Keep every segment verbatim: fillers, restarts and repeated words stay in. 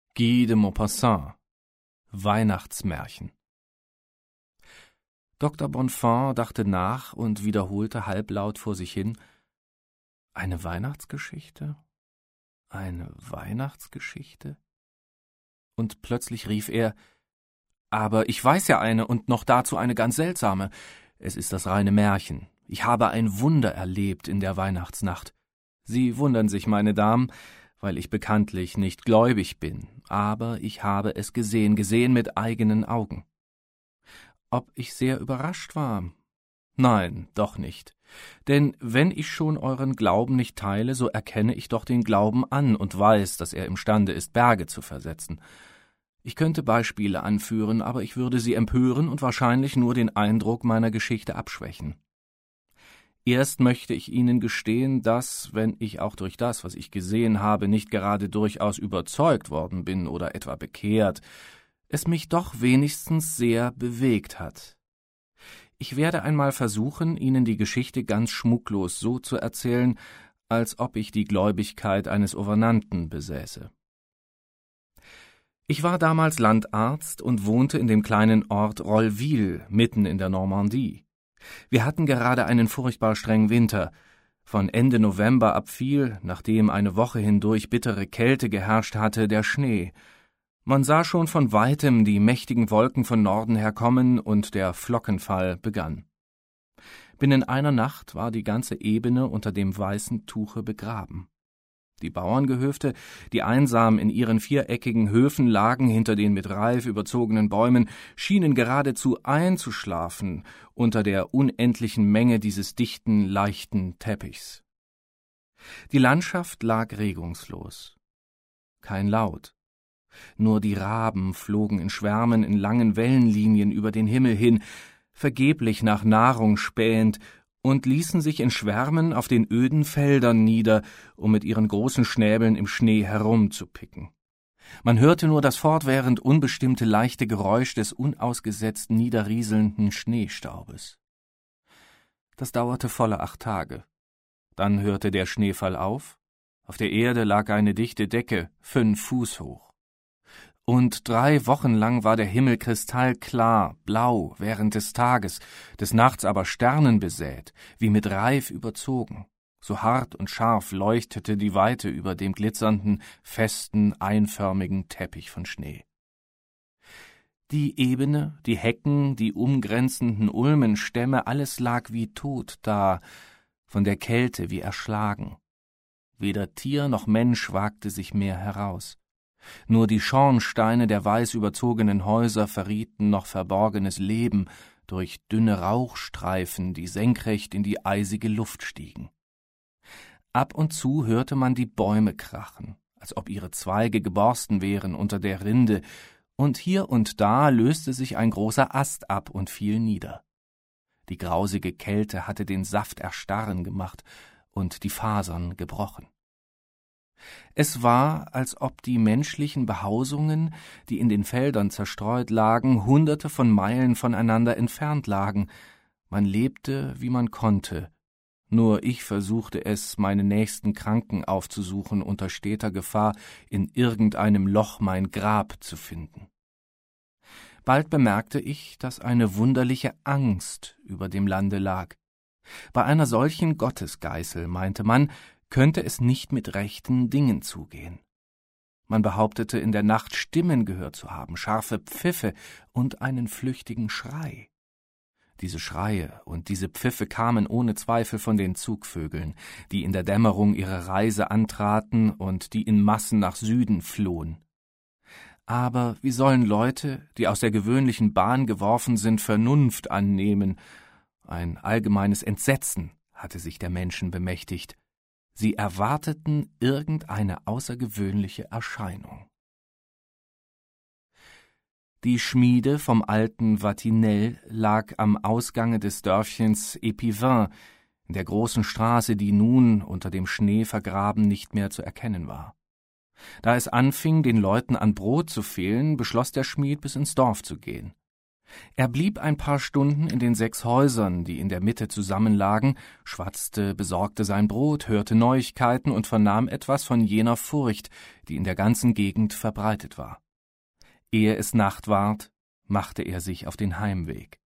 Guy de Maupassant. Weihnachtsmärchen. Doktor Bonnefoy dachte nach und wiederholte halblaut vor sich hin: Eine Weihnachtsgeschichte? Eine Weihnachtsgeschichte? Und plötzlich rief er: Aber ich weiß ja eine, und noch dazu eine ganz seltsame. Es ist das reine Märchen. Ich habe ein Wunder erlebt in der Weihnachtsnacht. Sie wundern sich, meine Damen, weil ich bekanntlich nicht gläubig bin, aber ich habe es gesehen, gesehen mit eigenen Augen. Ob ich sehr überrascht war? Nein, doch nicht. Denn wenn ich schon euren Glauben nicht teile, so erkenne ich doch den Glauben an und weiß, dass er imstande ist, Berge zu versetzen. Ich könnte Beispiele anführen, aber ich würde sie empören und wahrscheinlich nur den Eindruck meiner Geschichte abschwächen. Erst möchte ich Ihnen gestehen, dass, wenn ich auch durch das, was ich gesehen habe, nicht gerade durchaus überzeugt worden bin oder etwa bekehrt, es mich doch wenigstens sehr bewegt hat. Ich werde einmal versuchen, Ihnen die Geschichte ganz schmucklos so zu erzählen, als ob ich die Gläubigkeit eines Ouvernanten besäße. Ich war damals Landarzt und wohnte in dem kleinen Ort Rolleville, mitten in der Normandie. Wir hatten gerade einen furchtbar strengen Winter. Von Ende November ab fiel, nachdem eine Woche hindurch bittere Kälte geherrscht hatte, der Schnee. Man sah schon von weitem die mächtigen Wolken von Norden herkommen und der Flockenfall begann. Binnen einer Nacht war die ganze Ebene unter dem weißen Tuche begraben. Die Bauerngehöfte, die einsam in ihren viereckigen Höfen lagen hinter den mit Reif überzogenen Bäumen, schienen geradezu einzuschlafen unter der unendlichen Menge dieses dichten, leichten Teppichs. Die Landschaft lag regungslos. Kein Laut. Nur die Raben flogen in Schwärmen in langen Wellenlinien über den Himmel hin, vergeblich nach Nahrung spähend, und ließen sich in Schwärmen auf den öden Feldern nieder, um mit ihren großen Schnäbeln im Schnee herumzupicken. Man hörte nur das fortwährend unbestimmte leichte Geräusch des unausgesetzt niederrieselnden Schneestaubes. Das dauerte volle acht Tage. Dann hörte der Schneefall auf, auf der Erde lag eine dichte Decke, fünf Fuß hoch. Und drei Wochen lang war der Himmel kristallklar, blau während des Tages, des Nachts aber sternenbesät, wie mit Reif überzogen. So hart und scharf leuchtete die Weite über dem glitzernden, festen, einförmigen Teppich von Schnee. Die Ebene, die Hecken, die umgrenzenden Ulmenstämme, alles lag wie tot da, von der Kälte wie erschlagen. Weder Tier noch Mensch wagte sich mehr heraus. Nur die Schornsteine der weiß überzogenen Häuser verrieten noch verborgenes Leben durch dünne Rauchstreifen, die senkrecht in die eisige Luft stiegen. Ab und zu hörte man die Bäume krachen, als ob ihre Zweige geborsten wären unter der Rinde, und hier und da löste sich ein großer Ast ab und fiel nieder. Die grausige Kälte hatte den Saft erstarren gemacht und die Fasern gebrochen. Es war, als ob die menschlichen Behausungen, die in den Feldern zerstreut lagen, hunderte von Meilen voneinander entfernt lagen. Man lebte, wie man konnte. Nur ich versuchte es, meine nächsten Kranken aufzusuchen, unter steter Gefahr, in irgendeinem Loch mein Grab zu finden. Bald bemerkte ich, dass eine wunderliche Angst über dem Lande lag. Bei einer solchen Gottesgeißel, meinte man, könnte es nicht mit rechten Dingen zugehen. Man behauptete, in der Nacht Stimmen gehört zu haben, scharfe Pfiffe und einen flüchtigen Schrei. Diese Schreie und diese Pfiffe kamen ohne Zweifel von den Zugvögeln, die in der Dämmerung ihre Reise antraten und die in Massen nach Süden flohen. Aber wie sollen Leute, die aus der gewöhnlichen Bahn geworfen sind, Vernunft annehmen? Ein allgemeines Entsetzen hatte sich der Menschen bemächtigt. Sie erwarteten irgendeine außergewöhnliche Erscheinung. Die Schmiede vom alten Vatinelle lag am Ausgange des Dörfchens Epivin, in der großen Straße, die nun, unter dem Schnee vergraben, nicht mehr zu erkennen war. Da es anfing, den Leuten an Brot zu fehlen, beschloss der Schmied, bis ins Dorf zu gehen. Er blieb ein paar Stunden in den sechs Häusern, die in der Mitte zusammenlagen, schwatzte, besorgte sein Brot, hörte Neuigkeiten und vernahm etwas von jener Furcht, die in der ganzen Gegend verbreitet war. Ehe es Nacht ward, machte er sich auf den Heimweg.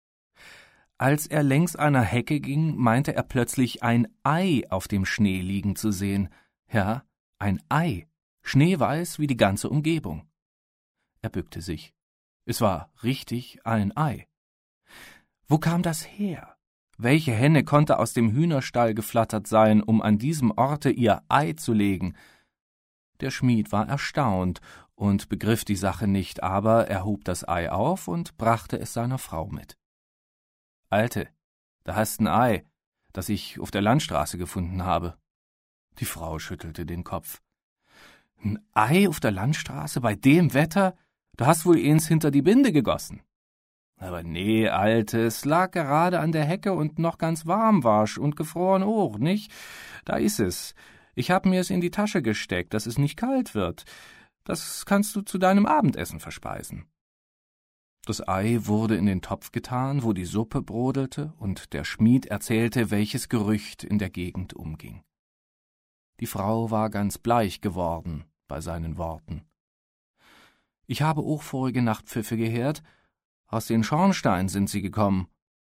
Als er längs einer Hecke ging, meinte er plötzlich ein Ei auf dem Schnee liegen zu sehen. Ja, ein Ei, schneeweiß wie die ganze Umgebung. Er bückte sich. Es war richtig ein Ei. Wo kam das her? Welche Henne konnte aus dem Hühnerstall geflattert sein, um an diesem Orte ihr Ei zu legen? Der Schmied war erstaunt und begriff die Sache nicht, aber er hob das Ei auf und brachte es seiner Frau mit. »Alte, da hast ein Ei, das ich auf der Landstraße gefunden habe.« Die Frau schüttelte den Kopf. »Ein Ei auf der Landstraße bei dem Wetter? Du hast wohl eins hinter die Binde gegossen.« »Aber nee, Alte, es lag gerade an der Hecke und noch ganz warm war's und gefroren auch, nicht? Da ist es. Ich hab mir es in die Tasche gesteckt, dass es nicht kalt wird. Das kannst du zu deinem Abendessen verspeisen.« Das Ei wurde in den Topf getan, wo die Suppe brodelte, und der Schmied erzählte, welches Gerücht in der Gegend umging. Die Frau war ganz bleich geworden bei seinen Worten. »Ich habe auch vorige Nacht Pfiffe gehört. Aus den Schornstein sind sie gekommen.«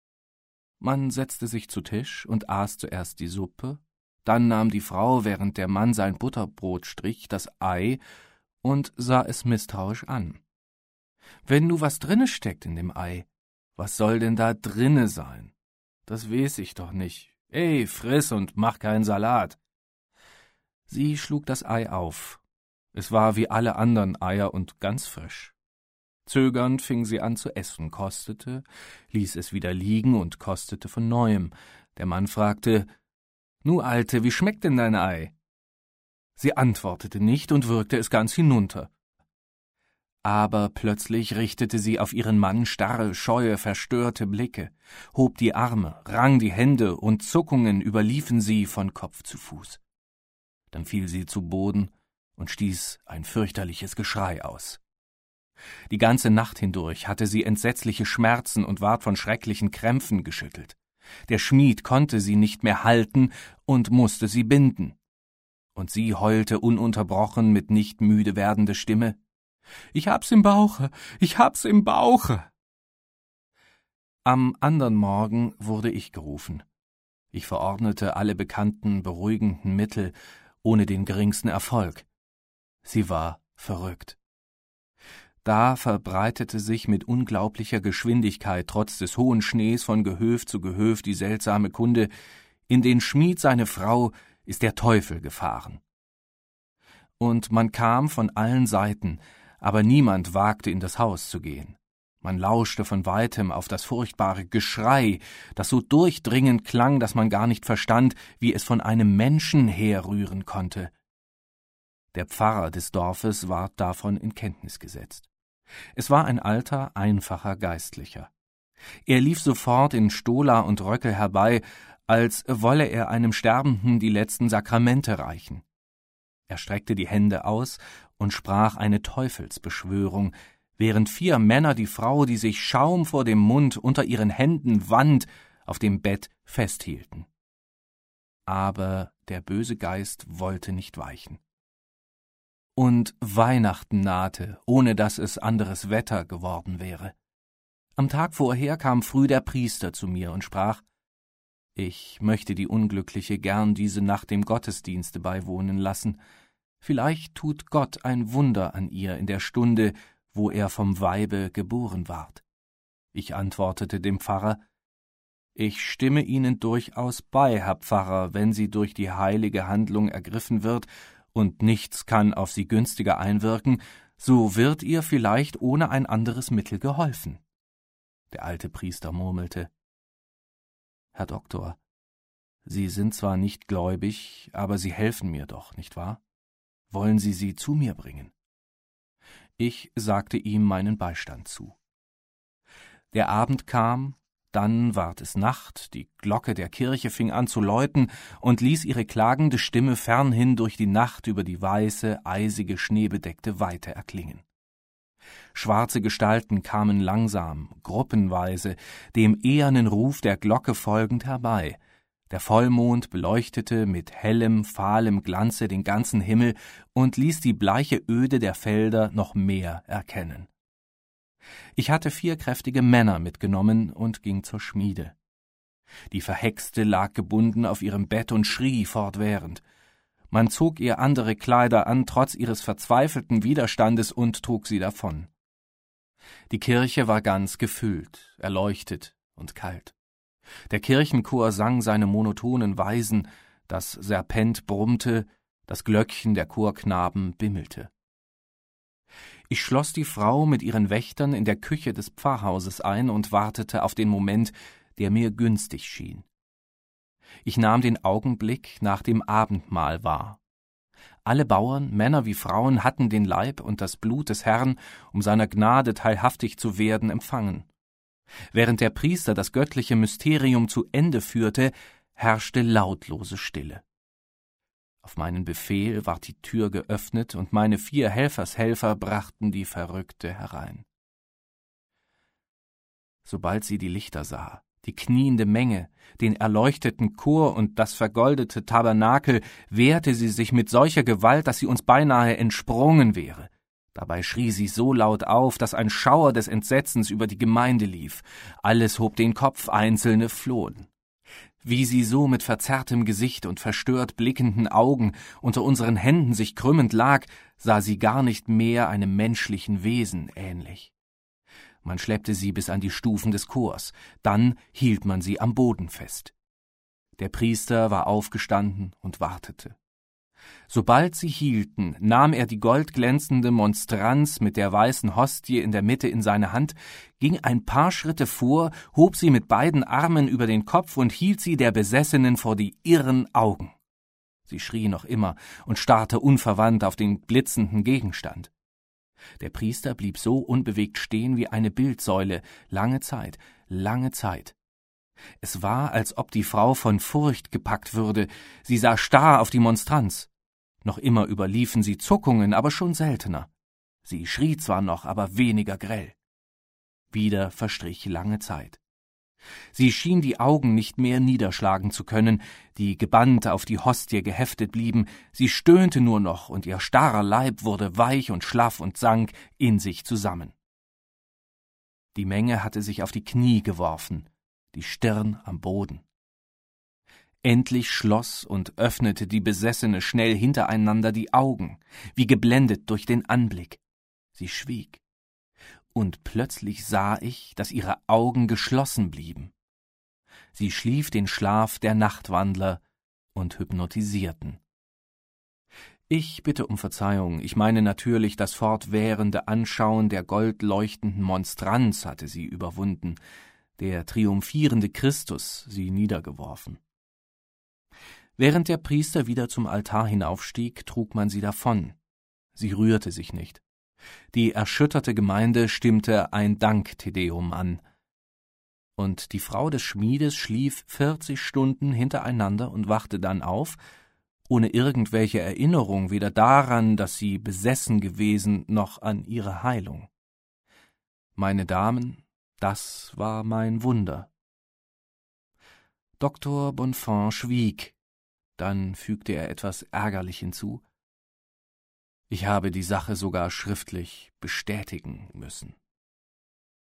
Man setzte sich zu Tisch und aß zuerst die Suppe, dann nahm die Frau, während der Mann sein Butterbrot strich, das Ei und sah es misstrauisch an. »Wenn nu was drinne steckt in dem Ei, was soll denn da drinne sein? Das weiß ich doch nicht. Ey, friss und mach keinen Salat.« Sie schlug das Ei auf. Es war wie alle anderen Eier und ganz frisch. Zögernd fing sie an zu essen, kostete, ließ es wieder liegen und kostete von Neuem. Der Mann fragte, »Nu, Alte, wie schmeckt denn dein Ei?« Sie antwortete nicht und würgte es ganz hinunter. Aber plötzlich richtete sie auf ihren Mann starre, scheue, verstörte Blicke, hob die Arme, rang die Hände und Zuckungen überliefen sie von Kopf zu Fuß. Dann fiel sie zu Boden und stieß ein fürchterliches Geschrei aus. Die ganze Nacht hindurch hatte sie entsetzliche Schmerzen und ward von schrecklichen Krämpfen geschüttelt. Der Schmied konnte sie nicht mehr halten und musste sie binden. Und sie heulte ununterbrochen mit nicht müde werdender Stimme, »Ich hab's im Bauche, ich hab's im Bauche!« Am andern Morgen wurde ich gerufen. Ich verordnete alle bekannten beruhigenden Mittel, ohne den geringsten Erfolg. Sie war verrückt. Da verbreitete sich mit unglaublicher Geschwindigkeit trotz des hohen Schnees von Gehöft zu Gehöft die seltsame Kunde, in den Schmied seine Frau ist der Teufel gefahren. Und man kam von allen Seiten, aber niemand wagte in das Haus zu gehen. Man lauschte von weitem auf das furchtbare Geschrei, das so durchdringend klang, dass man gar nicht verstand, wie es von einem Menschen herrühren konnte. Der Pfarrer des Dorfes ward davon in Kenntnis gesetzt. Es war ein alter, einfacher Geistlicher. Er lief sofort in Stola und Röckel herbei, als wolle er einem Sterbenden die letzten Sakramente reichen. Er streckte die Hände aus und sprach eine Teufelsbeschwörung, während vier Männer die Frau, die sich Schaum vor dem Mund unter ihren Händen wand, auf dem Bett festhielten. Aber der böse Geist wollte nicht weichen. Und Weihnachten nahte, ohne dass es anderes Wetter geworden wäre. Am Tag vorher kam früh der Priester zu mir und sprach, »Ich möchte die Unglückliche gern diese Nacht dem Gottesdienste beiwohnen lassen. Vielleicht tut Gott ein Wunder an ihr in der Stunde, wo er vom Weibe geboren ward.« Ich antwortete dem Pfarrer, »Ich stimme Ihnen durchaus bei, Herr Pfarrer, wenn sie durch die heilige Handlung ergriffen wird und nichts kann auf sie günstiger einwirken, so wird ihr vielleicht ohne ein anderes Mittel geholfen.« Der alte Priester murmelte, »Herr Doktor, Sie sind zwar nicht gläubig, aber Sie helfen mir doch, nicht wahr? Wollen Sie sie zu mir bringen?« Ich sagte ihm meinen Beistand zu. Der Abend kam, dann ward es Nacht, die Glocke der Kirche fing an zu läuten und ließ ihre klagende Stimme fernhin durch die Nacht über die weiße, eisige, schneebedeckte Weite erklingen. Schwarze Gestalten kamen langsam, gruppenweise, dem ehernen Ruf der Glocke folgend herbei. Der Vollmond beleuchtete mit hellem, fahlem Glanze den ganzen Himmel und ließ die bleiche Öde der Felder noch mehr erkennen. Ich hatte vier kräftige Männer mitgenommen und ging zur Schmiede. Die Verhexte lag gebunden auf ihrem Bett und schrie fortwährend. Man zog ihr andere Kleider an, trotz ihres verzweifelten Widerstandes, und trug sie davon. Die Kirche war ganz gefüllt, erleuchtet und kalt. Der Kirchenchor sang seine monotonen Weisen, das Serpent brummte, das Glöckchen der Chorknaben bimmelte. Ich schloss die Frau mit ihren Wächtern in der Küche des Pfarrhauses ein und wartete auf den Moment, der mir günstig schien. Ich nahm den Augenblick nach dem Abendmahl wahr. Alle Bauern, Männer wie Frauen, hatten den Leib und das Blut des Herrn, um seiner Gnade teilhaftig zu werden, empfangen. Während der Priester das göttliche Mysterium zu Ende führte, herrschte lautlose Stille. Auf meinen Befehl ward die Tür geöffnet, und meine vier Helfershelfer brachten die Verrückte herein. Sobald sie die Lichter sah, die kniende Menge, den erleuchteten Chor und das vergoldete Tabernakel, wehrte sie sich mit solcher Gewalt, dass sie uns beinahe entsprungen wäre. Dabei schrie sie so laut auf, dass ein Schauer des Entsetzens über die Gemeinde lief. Alles hob den Kopf, Einzelne flohen. Wie sie so mit verzerrtem Gesicht und verstört blickenden Augen unter unseren Händen sich krümmend lag, sah sie gar nicht mehr einem menschlichen Wesen ähnlich. Man schleppte sie bis an die Stufen des Chors, dann hielt man sie am Boden fest. Der Priester war aufgestanden und wartete. Sobald sie hielten, nahm er die goldglänzende Monstranz mit der weißen Hostie in der Mitte in seine Hand, ging ein paar Schritte vor, hob sie mit beiden Armen über den Kopf und hielt sie der Besessenen vor die irren Augen. Sie schrie noch immer und starrte unverwandt auf den blitzenden Gegenstand. Der Priester blieb so unbewegt stehen wie eine Bildsäule, lange Zeit, lange Zeit. Es war, als ob die Frau von Furcht gepackt würde, sie sah starr auf die Monstranz. Noch immer überliefen sie Zuckungen, aber schon seltener. Sie schrie zwar noch, aber weniger grell. Wieder verstrich lange Zeit. Sie schien die Augen nicht mehr niederschlagen zu können, die gebannt auf die Hostie geheftet blieben, sie stöhnte nur noch, und ihr starrer Leib wurde weich und schlaff und sank in sich zusammen. Die Menge hatte sich auf die Knie geworfen, die Stirn am Boden. Endlich schloss und öffnete die Besessene schnell hintereinander die Augen, wie geblendet durch den Anblick. Sie schwieg. Und plötzlich sah ich, dass ihre Augen geschlossen blieben. Sie schlief den Schlaf der Nachtwandler und hypnotisierten. Ich bitte um Verzeihung, ich meine natürlich, das fortwährende Anschauen der goldleuchtenden Monstranz hatte sie überwunden, der triumphierende Christus sie niedergeworfen. Während der Priester wieder zum Altar hinaufstieg, trug man sie davon. Sie rührte sich nicht. Die erschütterte Gemeinde stimmte ein Danktedeum an. Und die Frau des Schmiedes schlief vierzig Stunden hintereinander und wachte dann auf, ohne irgendwelche Erinnerung weder daran, dass sie besessen gewesen, noch an ihre Heilung. Meine Damen, das war mein Wunder. Doktor Bonfons schwieg, dann fügte er etwas ärgerlich hinzu: Ich habe die Sache sogar schriftlich bestätigen müssen.